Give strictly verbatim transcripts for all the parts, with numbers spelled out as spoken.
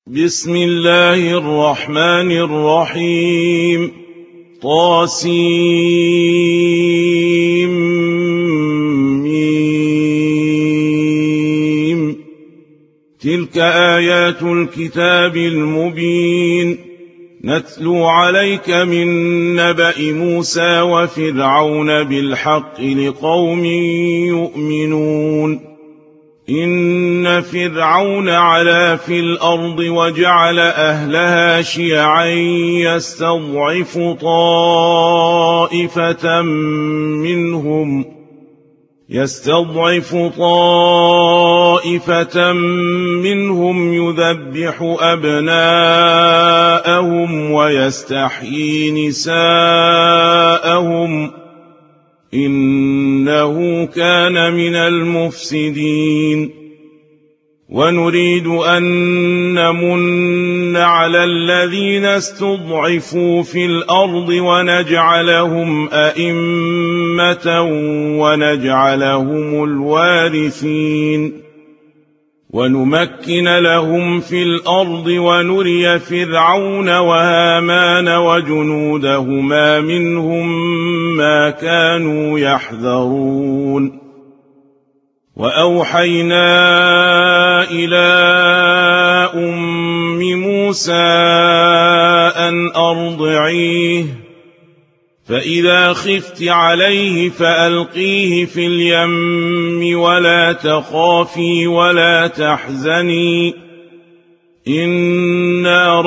بسم الله الرحمن الرحيم. طاسيم. تلك آيات الكتاب المبين، نتلو عليك من نبأ موسى وفرعون بالحق لقوم يؤمنون. إن فرعون علا في الأرض وجعل أهلها شيعا يستضعف طائفة منهم يستضعف طائفة منهم يذبح أبناءهم ويستحيي نساءهم، إنه كان من المفسدين. ونريد أن نمن على الذين استضعفوا في الأرض ونجعلهم أئمة ونجعلهم الوارثين، ونمكن لهم في الأرض ونري فرعون وهامان وجنودهما منهم ما كانوا يحذرون. وأوحينا إلى أم موسى أن أرضعيه، فإذا خفت عليه فألقيه في اليم ولا تخافي ولا تحزني، إنا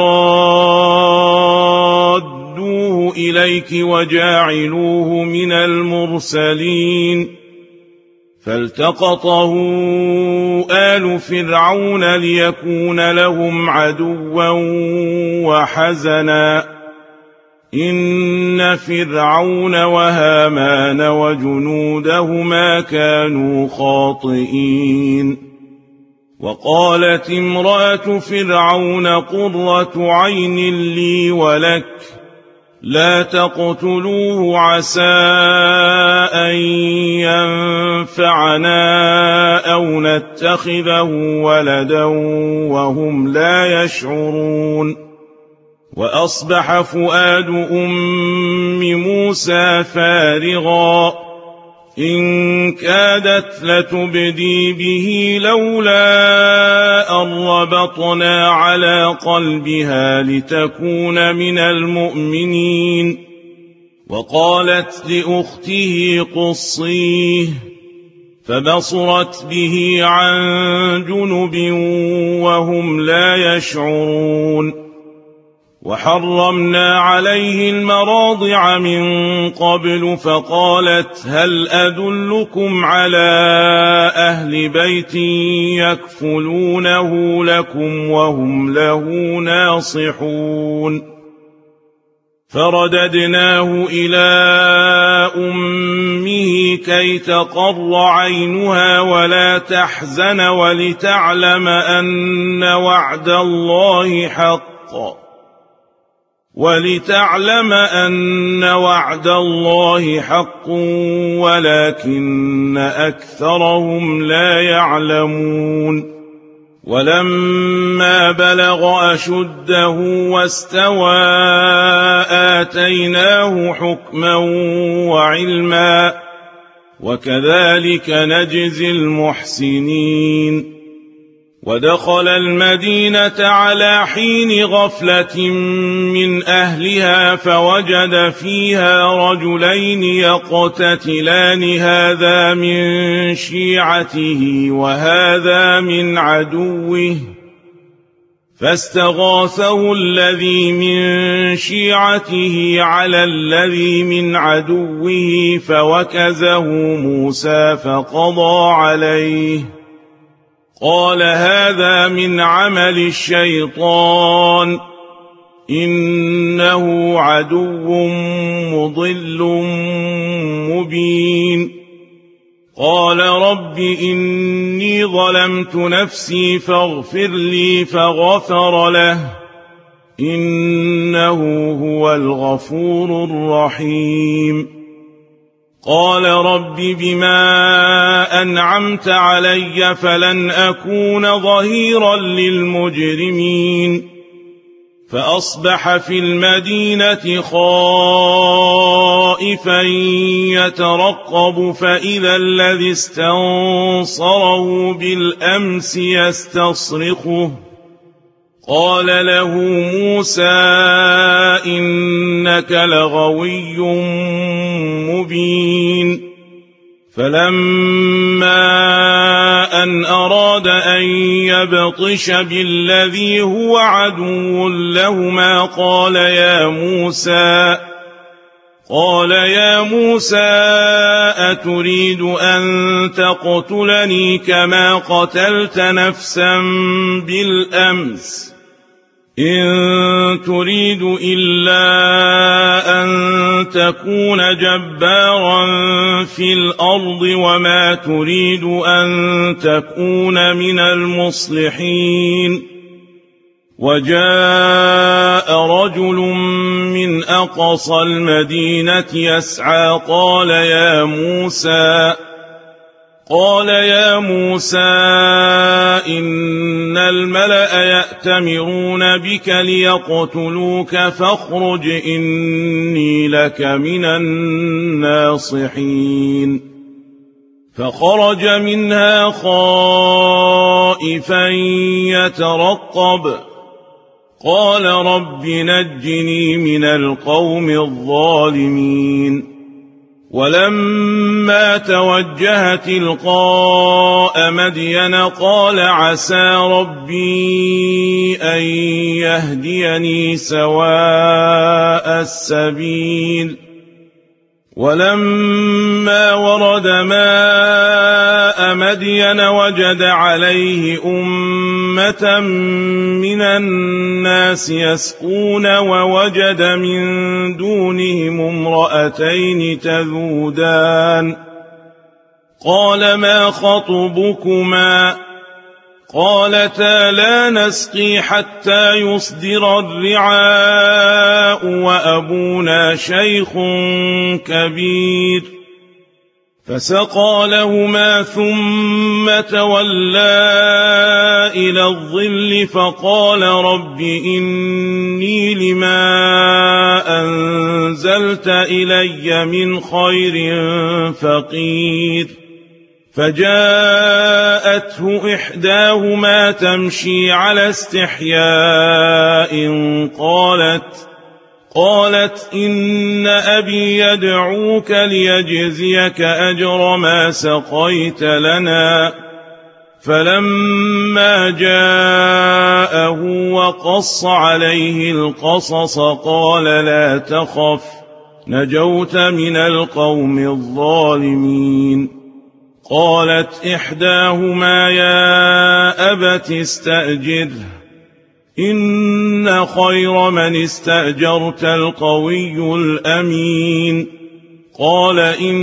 رادوه إليك وجاعلوه من المرسلين. فالتقطه آل فرعون ليكون لهم عدوا وحزنا، إن فرعون وهامان وجنودهما كانوا خاطئين. وقالت امرأة فرعون قرة عين لي ولك، لا تقتلوه عسى أن ينفعنا أو نتخذه ولدا وهم لا يشعرون. وأصبح فؤاد أم موسى فارغا، إن كادت لتبدي به لولا أن ربطنا على قلبها لتكون من المؤمنين. وقالت لأخته قصيه، فبصرت به عن جنب وهم لا يشعرون. وحرمنا عليه المراضع من قبل، فقالت هل أدلكم على أهل بيت يكفلونه لكم وهم له ناصحون. فرددناه إلى أمه كي تقر عينها ولا تحزن ولتعلم أن وعد الله حق ولتعلم أن وعد الله حق ولكن أكثرهم لا يعلمون. ولما بلغ أشده واستوى آتيناه حكما وعلما، وكذلك نجزي المحسنين. ودخل المدينة على حين غفلة من أهلها فوجد فيها رجلين يقتتلان، هذا من شيعته وهذا من عدوه، فاستغاثه الذي من شيعته على الذي من عدوه فوكزه موسى فقضى عليه، قال هذا من عمل الشيطان، إنه عدو مضل مبين. قال رب إني ظلمت نفسي فاغفر لي، فغفر له، إنه هو الغفور الرحيم. قال رب بما أنعمت علي فلن أكون ظهيرا للمجرمين فأصبح في المدينة خائفا يترقب فإذا الذي استنصره بالأمس يستصرخه قال له موسى إنك لغوي مبين فلما أن أراد أن يبطش بالذي هو عدو لهما قال يا موسى قال يا موسى أتريد أن تقتلني كما قتلت نفسا بالأمس إن تريد إلا أن تكون جبارا في الأرض وما تريد أن تكون من المصلحين وجاء رجل من أقصى المدينة يسعى قال يا موسى قال يا موسى إن الملأ يأتمرون بك ليقتلوك فاخرج إني لك من الناصحين فخرج منها خائفا يترقب قال رب نجني من القوم الظالمين ولما توجه تلقاء مدين قال عسى ربي أن يهديني سواء السبيل ولما ورد ماء مدين وجد عليه أمة من الناس يسقون ووجد من دونهم امرأتين تذودان قال ما خطبكما قالتا لا نسقي حتى يصدر الرعاء وأبونا شيخ كبير فسقى لهما ثم تولى إلى الظل فقال رب إني لما أنزلت إلي من خير فقير فجاءته إحداهما تمشي على استحياء قالت قالت إن أبي يدعوك ليجزيك أجر ما سقيت لنا فلما جاءه وقص عليه القصص قال لا تخف نجوت من القوم الظالمين قالت إحداهما يا أبت استأجره إن خير من استأجرت القوي الأمين قال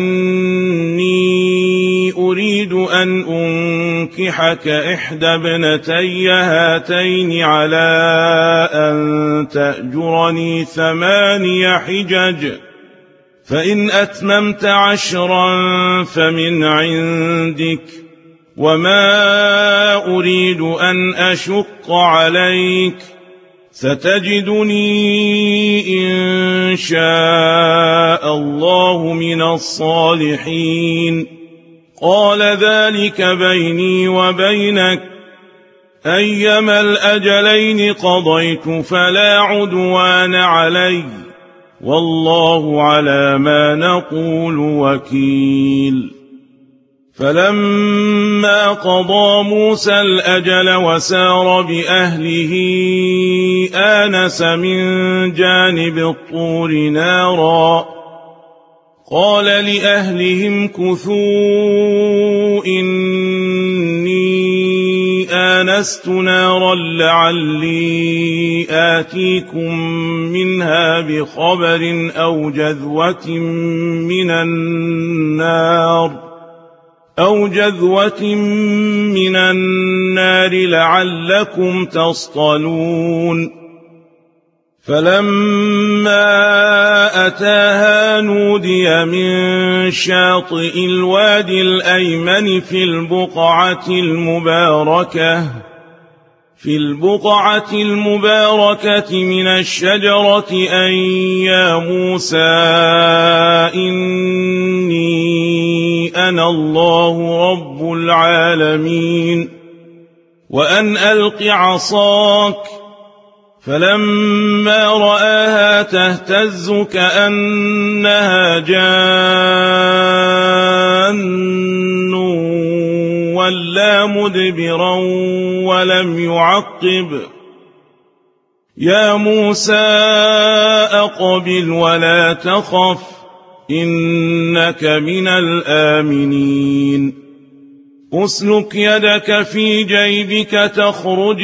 إني أريد أن أنكحك إحدى ابنتي هاتين على أن تأجرني ثماني حجج فإن أتممت عشرا فمن عندك وما أريد أن أشق عليك ستجدني إن شاء الله من الصالحين قال ذلك بيني وبينك أيما الأجلين قضيت فلا عدوان علي والله على ما نقول وكيل فلما قضى موسى الأجل وسار بأهله آنس من جانب الطور نارا قال لأهلهم كثوا إني آنست نارا لعلي آتيكم منها بخبر أو جذوة من النار أو جذوة من النار لعلكم تصطلون فلما أتاها نودي من شاطئ الوادي الأيمن في البقعة المباركة في البقعة المباركة من الشجرة أن يا موسى إني أنا الله رب العالمين وأن ألق عصاك. فلما رآها تهتز كأنها جان ولا مدبرا ولم يعقب. يا موسى أقبل ولا تخف إنك من الآمنين. أسلك يدك في جيبك تخرج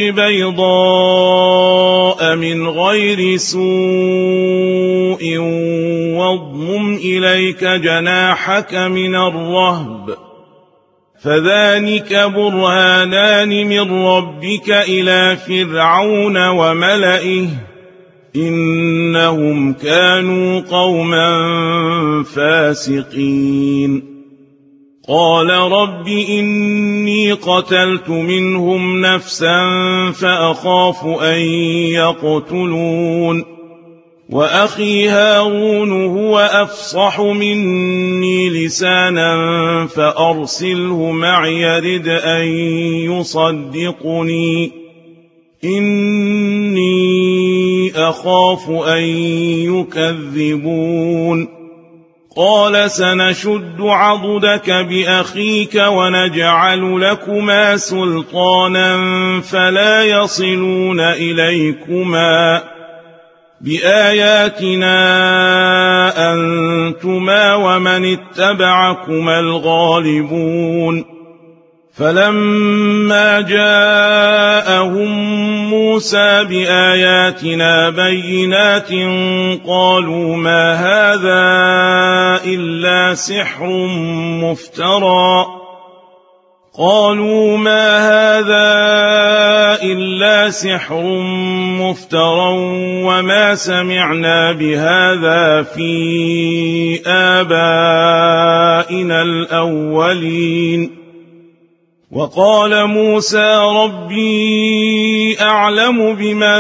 بيضاء من غير سوء واضمم إليك جناحك من الرهب فذلك برهانان من ربك إلى فرعون وملئه إنهم كانوا قوما فاسقين. قال رب إني قتلت منهم نفسا فأخاف أن يقتلون وأخي هارون هو أفصح مني لسانا فأرسله معي يرد أن يصدقني إني أخاف أن يكذبون. قال سنشد عضدك بأخيك ونجعل لكما سلطانا فلا يصلون إليكما بآياتنا أنتما ومن اتبعكما الغالبون. فلما جاءهم موسى بآياتنا بينات قالوا ما هذا إلا سحر مفترى قالوا ما هذا إلا سحر مفترى وما سمعنا بهذا في آبائنا الأولين. وقال موسى ربي أعلم بمن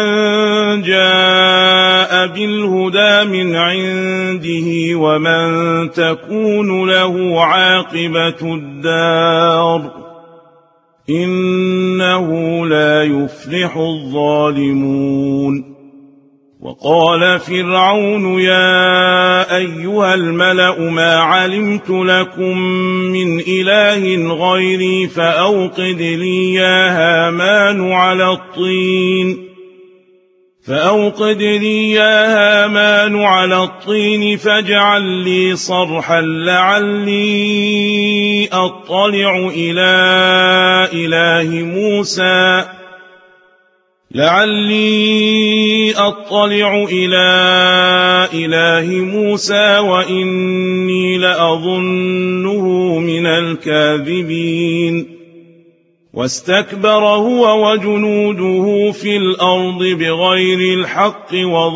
جاء بالهدى من عنده ومن تكون له عاقبة الدار إنه لا يفلح الظالمون. وقال فرعون يا أيها الملأ ما علمت لكم من إله غيري فأوقد لي يا هامان على الطين فأوقد لي يا هامان على الطين فاجعل لي صرحا لعلي أطلع إلى إله موسى لعلي أطلع إلى إله موسى وإني لأظنه من الكاذبين. واستكبر هو وجنوده في الأرض بغير الحق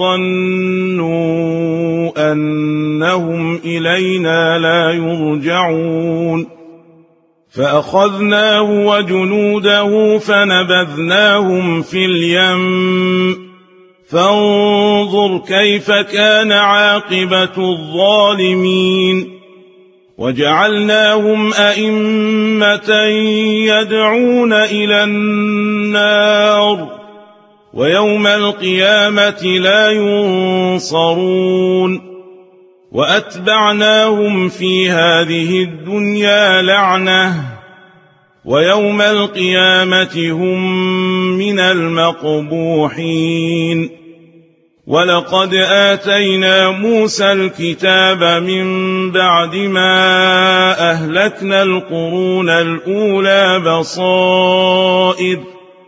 وظنوا أنهم إلينا لا يرجعون. فأخذناه وجنوده فنبذناهم في اليم فانظر كيف كان عاقبة الظالمين. وجعلناهم أئمة يدعون إلى النار ويوم القيامة لا ينصرون. وأتبعناهم في هذه الدنيا لعنة ويوم القيامة هم من المقبوحين. ولقد آتينا موسى الكتاب من بعد ما أهلكنا القرون الأولى بصائر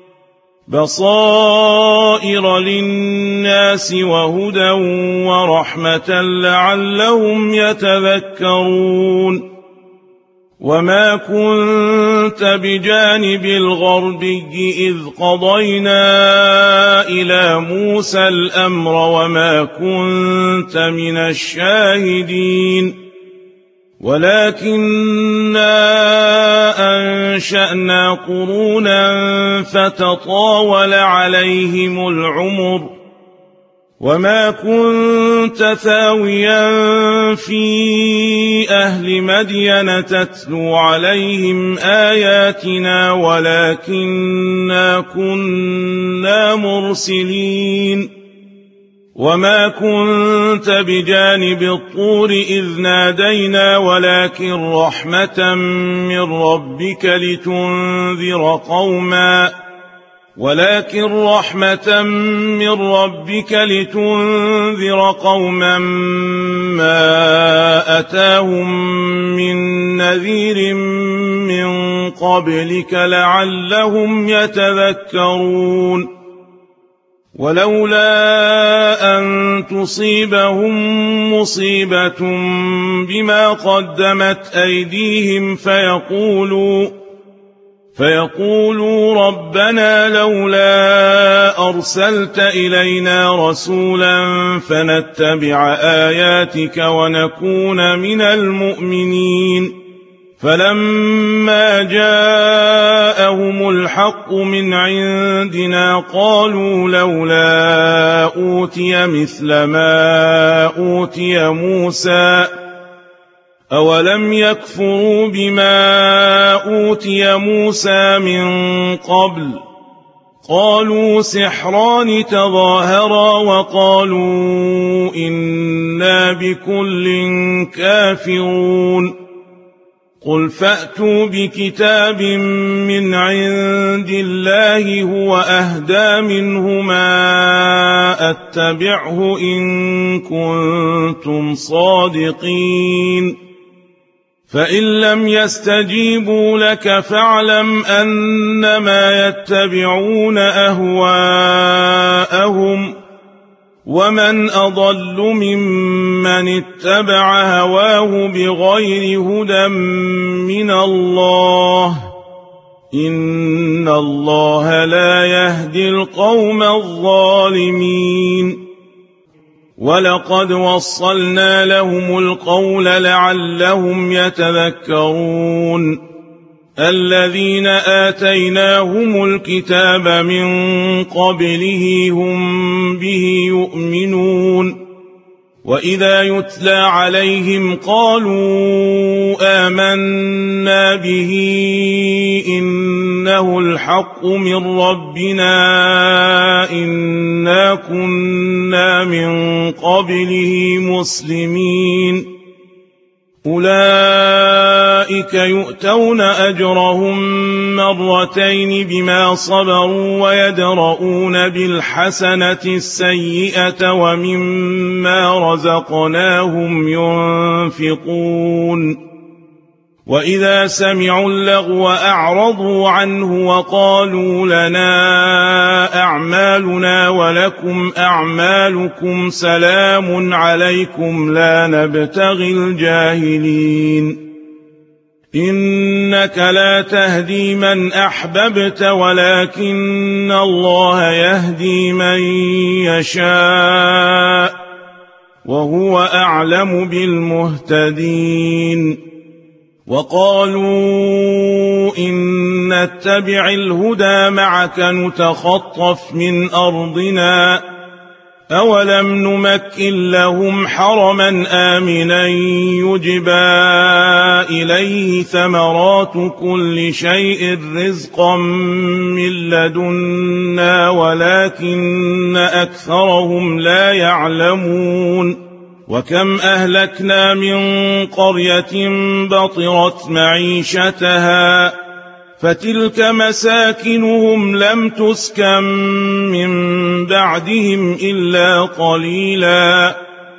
بصائر للناس وهدى ورحمة لعلهم يتذكرون. وما كنت بجانب الغربي إذ قضينا إلى موسى الأمر وما كنت من الشاهدين ولكننا أنشأنا قرونا فتطاول عليهم العمر وما كنت ثاويا في أهل مدين تتلو عليهم آياتنا ولكننا كنا مرسلين وما كنت بجانب الطور إذ نادينا ولكن رحمة من ربك لتنذر قوما ولكن رحمة من ربك لتنذر قوما ما أتاهم من نذير من قبلك لعلهم يتذكرون ولولا أن تصيبهم مصيبة بما قدمت أيديهم فيقولوا فيقولوا ربنا لولا أرسلت إلينا رسولا فنتبع آياتك ونكون من المؤمنين فلما جاءهم الحق من عندنا قالوا لولا أوتي مثل ما أوتي موسى أولم يكفروا بما أوتي موسى من قبل قالوا سحران تظاهرا وقالوا إنا بكل كافرون قل فأتوا بكتاب من عند الله هو أهدى منهما أتبعه إن كنتم صادقين فإن لم يستجيبوا لك فاعلم أنما يتبعون أهواءهم ومن أضل ممن اتبع هواه بغير هدى من الله إن الله لا يهدي القوم الظالمين ولقد وصلنا لهم القول لعلهم يتذكرون الذين آتيناهم الكتاب من قبله هم به يؤمنون وإذا يتلى عليهم قالوا آمنا به إنه الحق من ربنا إنا كنا من قبله مسلمين أولئك يؤتون أجرهم مرتين بما صبروا ويدرؤون بالحسنة السيئة ومما رزقناهم ينفقون وإذا سمعوا اللغو أعرضوا عنه وقالوا لنا أعمالنا ولكم أعمالكم سلام عليكم لا نبتغي الجاهلين إنك لا تهدي من أحببت ولكن الله يهدي من يشاء وهو أعلم بالمهتدين وقالوا إن نتبع الهدى معك نتخطف من أرضنا أولم نمكن لهم حرما آمنا يجبى إليه ثمرات كل شيء رزقا من لدنا ولكن أكثرهم لا يعلمون وكم أهلكنا من قرية بطرت معيشتها فتلك مساكنهم لم تسكن من بعدهم إلا قليلا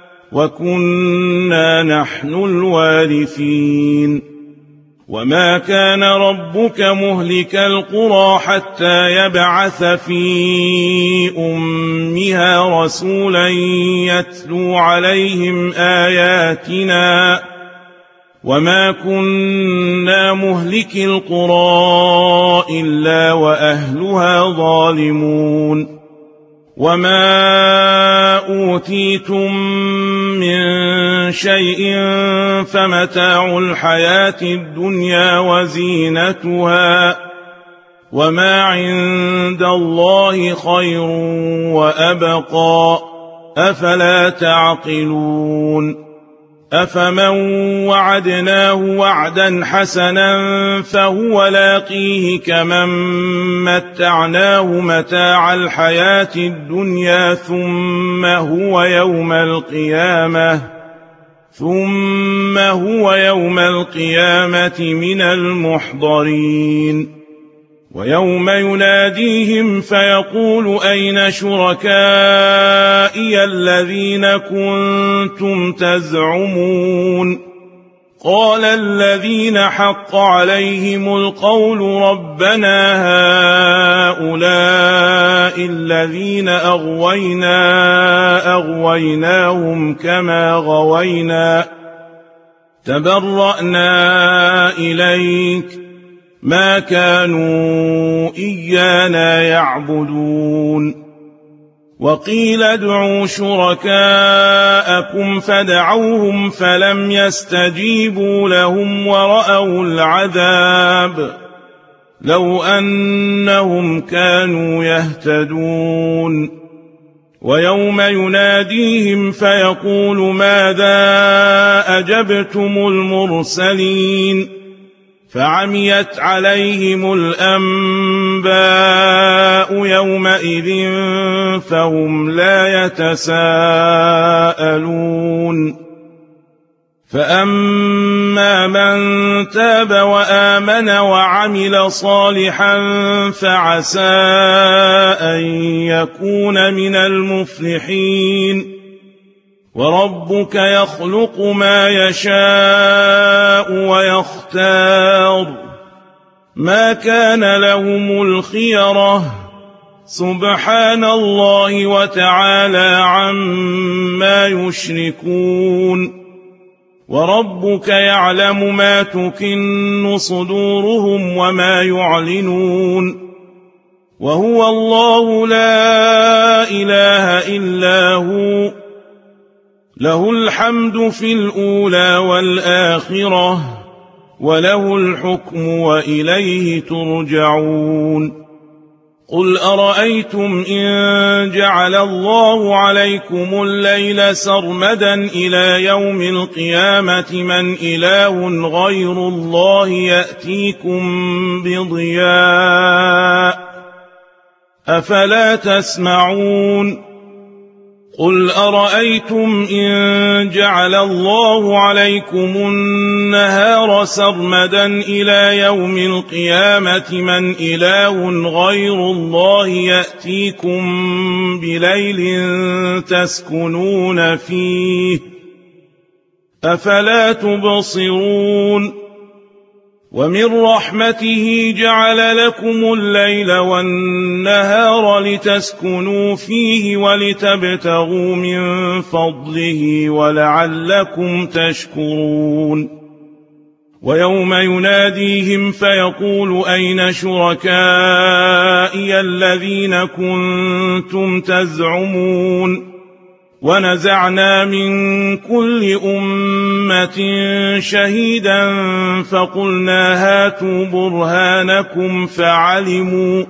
وكنا نحن الوارثين وما كان ربك مهلك القرى حتى يبعث في أمها رسولا يتلو عليهم آياتنا وما كنا مهلك القرى إلا وأهلها ظالمون وما أوتيتم من شيء فمتاع الحياة الدنيا وزينتها وما عند الله خير وأبقى أفلا تعقلون أفمن وعدناه وعدا حسنا فهو لاقيه كمن متعناه متاع الحياة الدنيا ثم هو يوم القيامة ثم هو يوم القيامة من المحضرين ويوم يناديهم فيقول أين شركائي الذين كنتم تزعمون قال الذين حق عليهم القول ربنا هؤلاء الذين أغوينا أغويناهم كما غوينا تبرأنا إليك ما كانوا إيانا يعبدون وقيل ادعوا شركاءكم فدعوهم فلم يستجيبوا لهم ورأوا العذاب لو أنهم كانوا يهتدون ويوم يناديهم فيقول ماذا أجبتم المرسلين فعميت عليهم الأنباء يومئذ فهم لا يتساءلون فأما من تاب وآمن وعمل صالحا فعسى أن يكون من المفلحين وربك يخلق ما يشاء ويختار ما كان لهم الخيرة سبحان الله وتعالى عما يشركون وربك يعلم ما تكن صدورهم وما يعلنون وهو الله لا إله إلا هو له الحمد في الأولى والآخرة وله الحكم وإليه ترجعون قل أرأيتم إن جعل الله عليكم الليل سرمدا إلى يوم القيامة من إله غير الله يأتيكم بضياء أفلا تسمعون قل أرأيتم إن جعل الله عليكم النهار سرمدا إلى يوم القيامة من إله غير الله يأتيكم بليل تسكنون فيه أفلا تبصرون ومن رحمته جعل لكم الليل والنهار لتسكنوا فيه ولتبتغوا من فضله ولعلكم تشكرون ويوم يناديهم فيقول أين شركائي الذين كنتم تزعمون ونزعنا من كل أمة شهيدا فقلنا هاتوا برهانكم فعلموا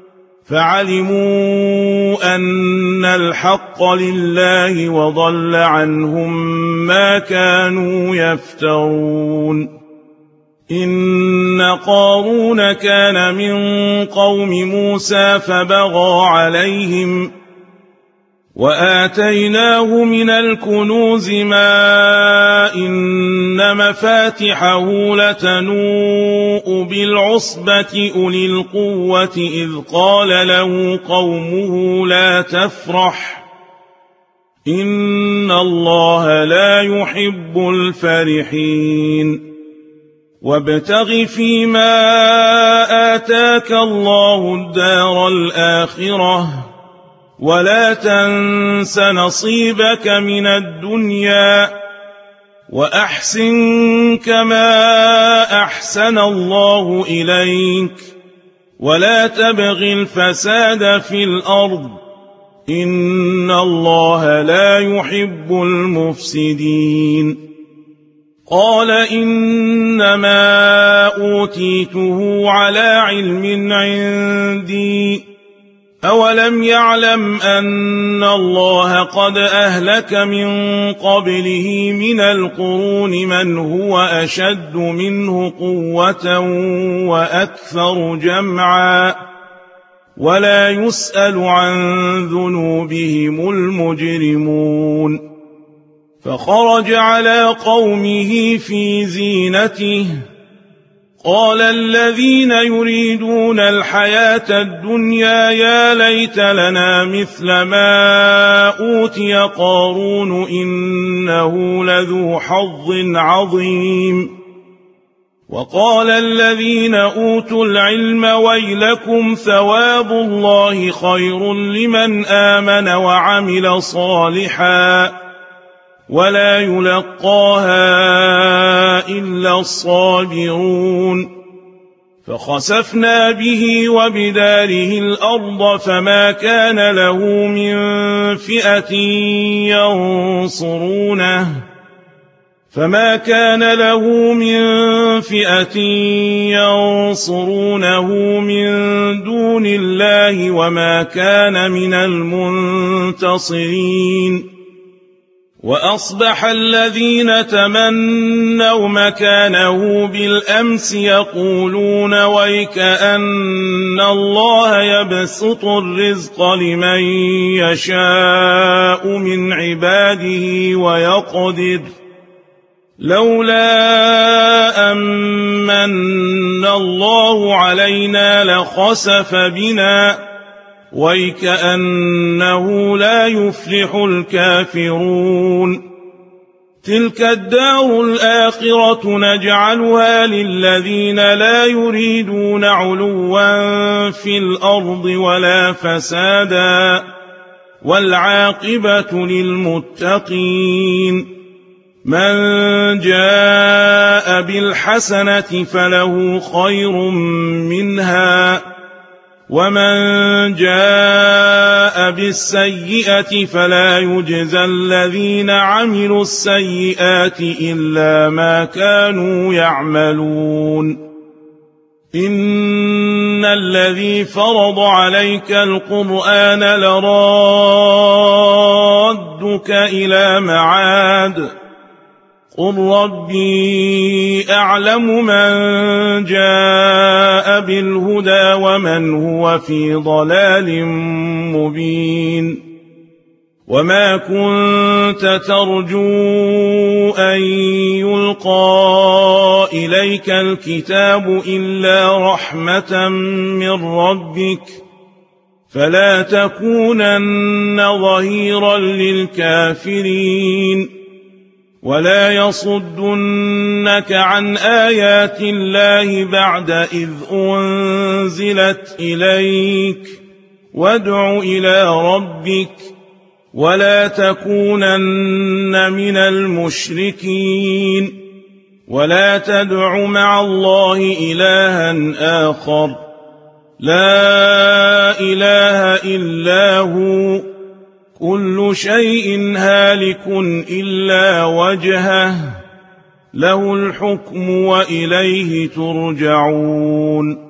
فعلموا أن الحق لله وضل عنهم ما كانوا يفترون إن قارون كان من قوم موسى فبغى عليهم وآتيناه من الكنوز ما إن مفاتحه لتنوء بالعصبة أولي القوة إذ قال له قومه لا تفرح إن الله لا يحب الفرحين وابتغ فيما آتاك الله الدار الآخرة ولا تنس نصيبك من الدنيا وأحسن كما أحسن الله إليك ولا تبغ الفساد في الأرض إن الله لا يحب المفسدين قال إنما أوتيته على علم عندي أولم يعلم أن الله قد أهلك من قبله من القرون من هو أشد منه قوة وأكثر جمعا ولا يسأل عن ذنوبهم المجرمون فخرج على قومه في زينته قال الذين يريدون الحياة الدنيا يا ليت لنا مثل ما أوتي قارون إنه لذو حظ عظيم وقال الذين أوتوا العلم ويلكم ثواب الله خير لمن آمن وعمل صالحا ولا يلقاها إلا الصابرون فخسفنا به وبداره الأرض فما كان له من فئة ينصرونه فما كان له من فئة ينصرونه من دون الله وما كان من المنتصرين وأصبح الذين تمنوا مكانه بالأمس يقولون ويكأن الله يبسط الرزق لمن يشاء من عباده ويقدر لولا أمن الله علينا لخسف بنا ويكأنه لا يفلح الكافرون تلك الدار الآخرة نجعلها للذين لا يريدون علوا في الأرض ولا فسادا والعاقبة للمتقين من جاء بالحسنة فله خير منها ومن جاء بالسيئة فلا يجزى الذين عملوا السيئات إلا ما كانوا يعملون إن الذي فرض عليك القرآن لرادك إلى معاد قل ربي أعلم من جاء بالهدى ومن هو في ضلال مبين وما كنت ترجو أن يلقى إليك الكتاب إلا رحمة من ربك فلا تكونن ظهيرا للكافرين ولا يصدنك عن آيات الله بعد إذ أنزلت إليك وادع إلى ربك ولا تكونن من المشركين ولا تدع مع الله إلها آخر لا إله إلا هو كل شيء هالك إلا وجهه له الحكم وإليه ترجعون